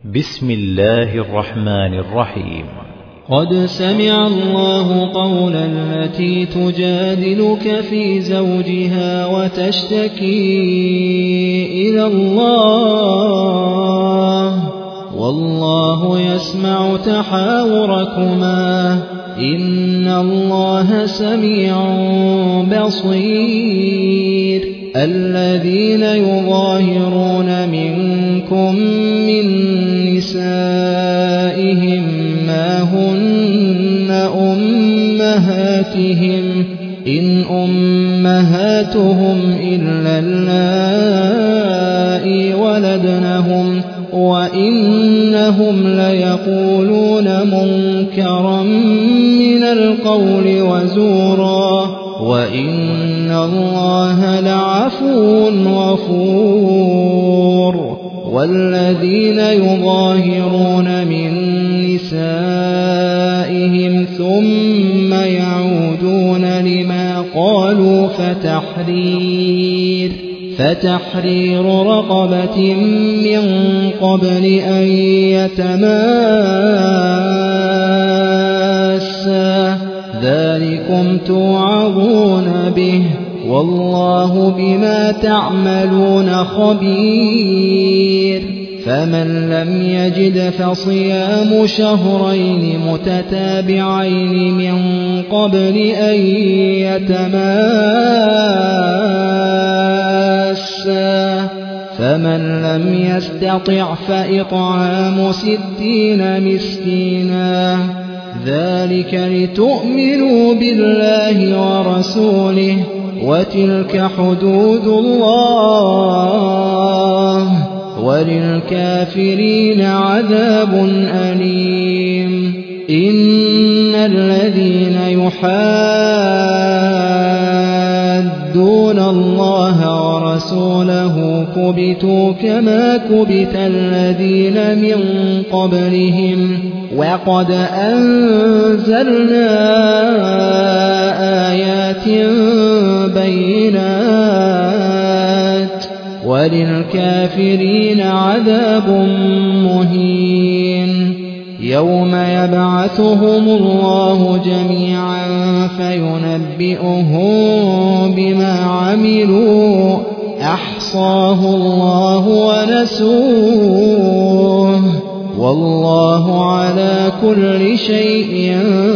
بسم الله الرحمن الرحيم. قد سمع الله قول التي تجادلك في زوجها وتشتكي إلى الله والله يسمع تحاوركما إن الله سميع بصير. الذين يظاهرون منكم من نسائهم ما هن أمهاتهم إن أمهاتهم إلا اللائي ولدنهم وإنهم ليقولون منكرا من القول وزورا وإن الله لعفو غفور. والذين يظاهرون من نسائهم ثم يعودون لما قالوا فتحرير رقبة من قبل أن يتماسا ذلكم توعظون به والله بما تعملون خبير. فمن لم يجد فصيام شهرين متتابعين من قبل أن يتماسا فمن لم يستطع فإطعام 60 مسكينا ذلك لتؤمنوا بالله ورسوله وتلك حدود الله وللكافرين عذاب أليم. إن الذين يحادون الله ورسوله كبتوا كما كبت الذين من قبلهم وقد أنزلنا آيات بينات وللكافرين عذاب مهين. يوم يبعثهم الله جميعا فينبئهم بما عملوا أحصاه الله ونسوه والله على كل شيء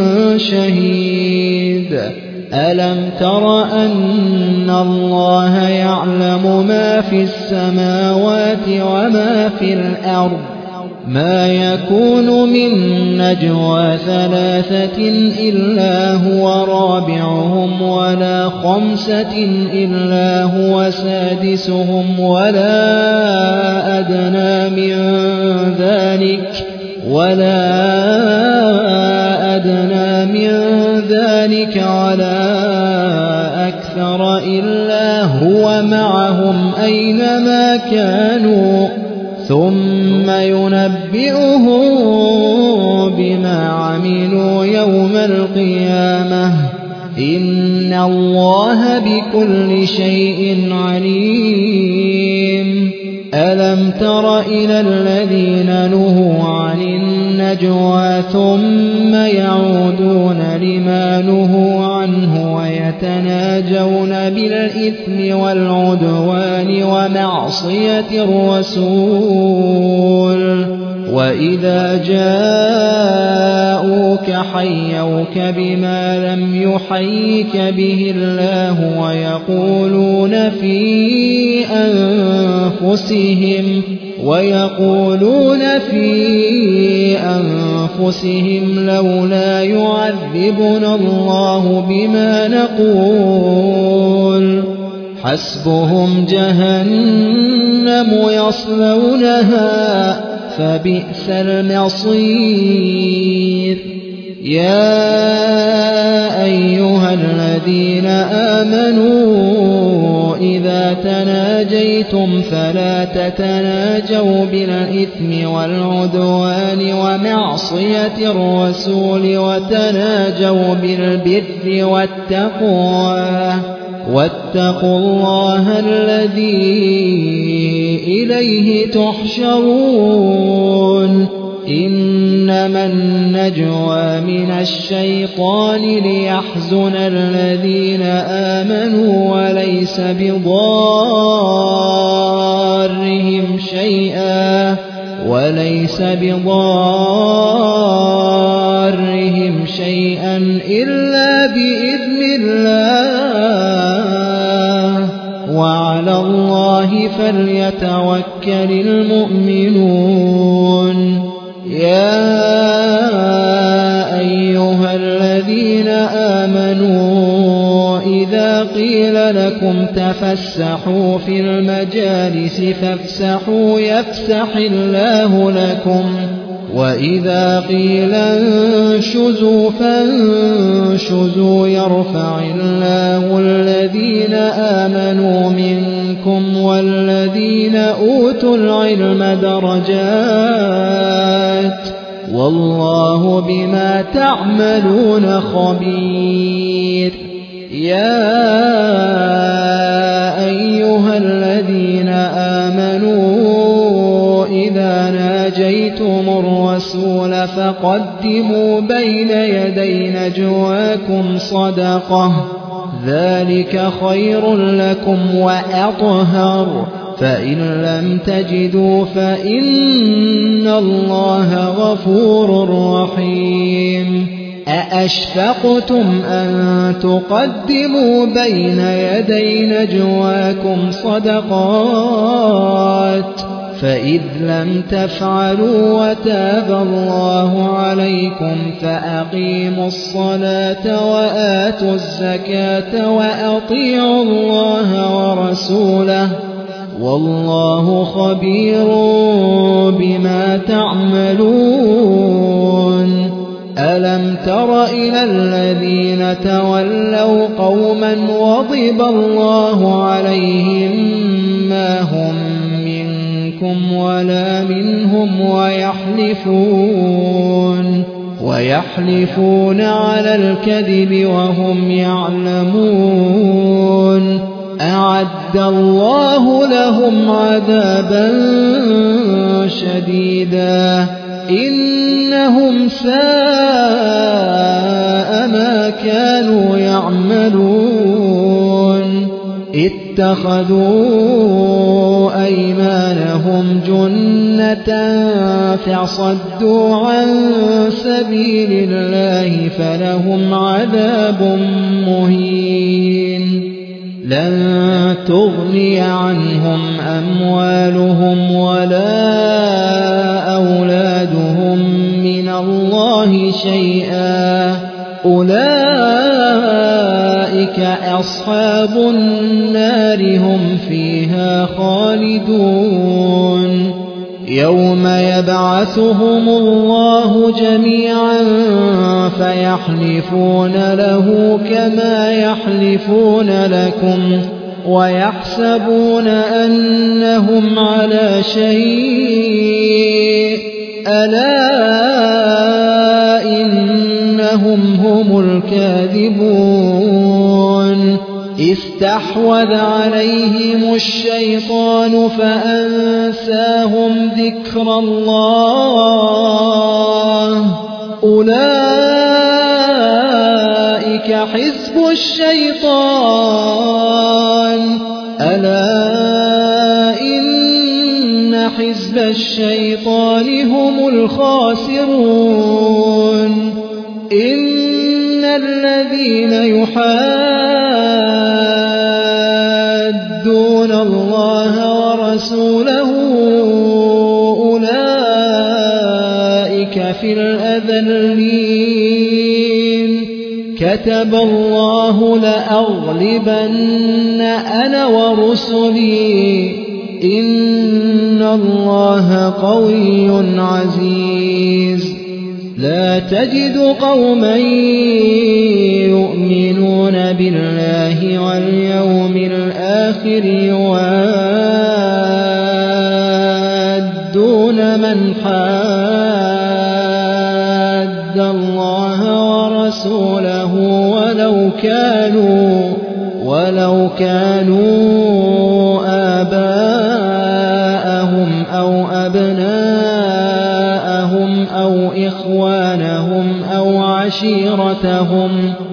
شهيد. ألم تر أن الله يعلم ما في السماوات وما في الأرض ما يكون من نجوى 3 إلا هو رابعهم ولا 5 إلا هو سادسهم ولا أدنى من ذلك ولا أكثر إلا هو معهم أينما كانوا ثم ينبئهم بما عملوا يوم القيامة إن الله بكل شيء عليم. ألم تر إلى الذين نهوا عن النجوى ثم يعودون لما نهوا عنه ويتناجون بالإثم والعدوان ومعصية الرسول وإذا جاءوك حيوك بما لم يحيك به الله ويقولون في أنفسهم لولا يعذبنا الله بما نقول حسبهم جهنم يصلونها فبئس المصير. يا أيها الذين آمنوا إذا تناجيتم فلا تتناجوا بالإثم والعدوان ومعصية الرسول وتناجوا بالبر والتقوى واتقوا الله الذي إليه تحشرون إنما النجوى من الشيطان ليحزن الذين آمنوا وليس بضارهم شيئا إلا بإذن الله وعلى الله فليتوكل المؤمنون يا أيها الذين آمنوا إذا قيل لكم تفسحوا في المجالس فافسحوا يفسح الله لكم وإذا قيل انشزوا فانشزوا يرفع الله الذين آمنوا منكم والذين أوتوا العلم درجات والله بما تعملون خبير يا أيها الذين آمنوا إذا ناجيتم الرسول فقدموا بين يدي نجواكم صدقة ذلك خير لكم وأطهر فإن لم تجدوا فإن الله غفور رحيم أأشفقتم أن تقدموا بين يدي نجواكم صدقات فإذ لم تفعلوا وتاب الله عليكم فأقيموا الصلاة وآتوا الزكاة وأطيعوا الله ورسوله والله خبير بما تعملون ألم تر إلى الذين تولوا قوما غضب الله عليهم ما هم منكم ولا منهم ويحلفون على الكذب وهم يعلمون أعد الله لهم عذابا شديدا إنهم ساء ما كانوا يعملون اتخذوا أيمانهم جنة فصدوا عن سبيل الله فلهم عذاب مهين لن تغني عنهم أموالهم ولا أولادهم من الله شيئا أولئك أصحاب النار هم فيها خالدون يوم يبعثهم الله جميعا فيحلفون له كما يحلفون لكم ويحسبون أنهم على شيء ألا إنهم هم الكاذبون استحوذ عليهم الشيطان فأنساهم ذكر الله أولئك حزب الشيطان ألا إن حزب الشيطان هم الخاسرون إن الذين يحادون الله ورسوله أولئك في الأذلين كتب الله لأغلبن أنا ورسلي إن الله قوي عزيز لا تجد قوما يؤمنون بالله واليوم الآخر يوادون من حاد الله ورسوله ولو كانوا آباءهم أو أبناءهم آباءهم أو إخوانهم أو عشيرتهم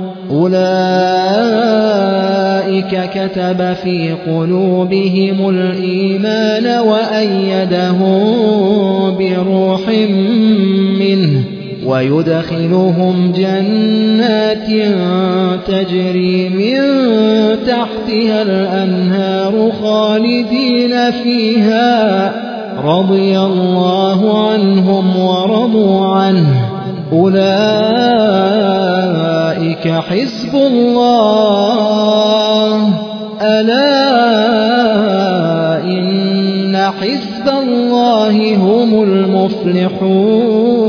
أولئك كتب في قلوبهم الإيمان وأيدهم بروح منه ويدخلهم جنات تجري من تحتها الأنهار خالدين فيها رضي الله عنهم ورضوا عنه أولئك حزب الله ألا إن حزب الله هم المفلحون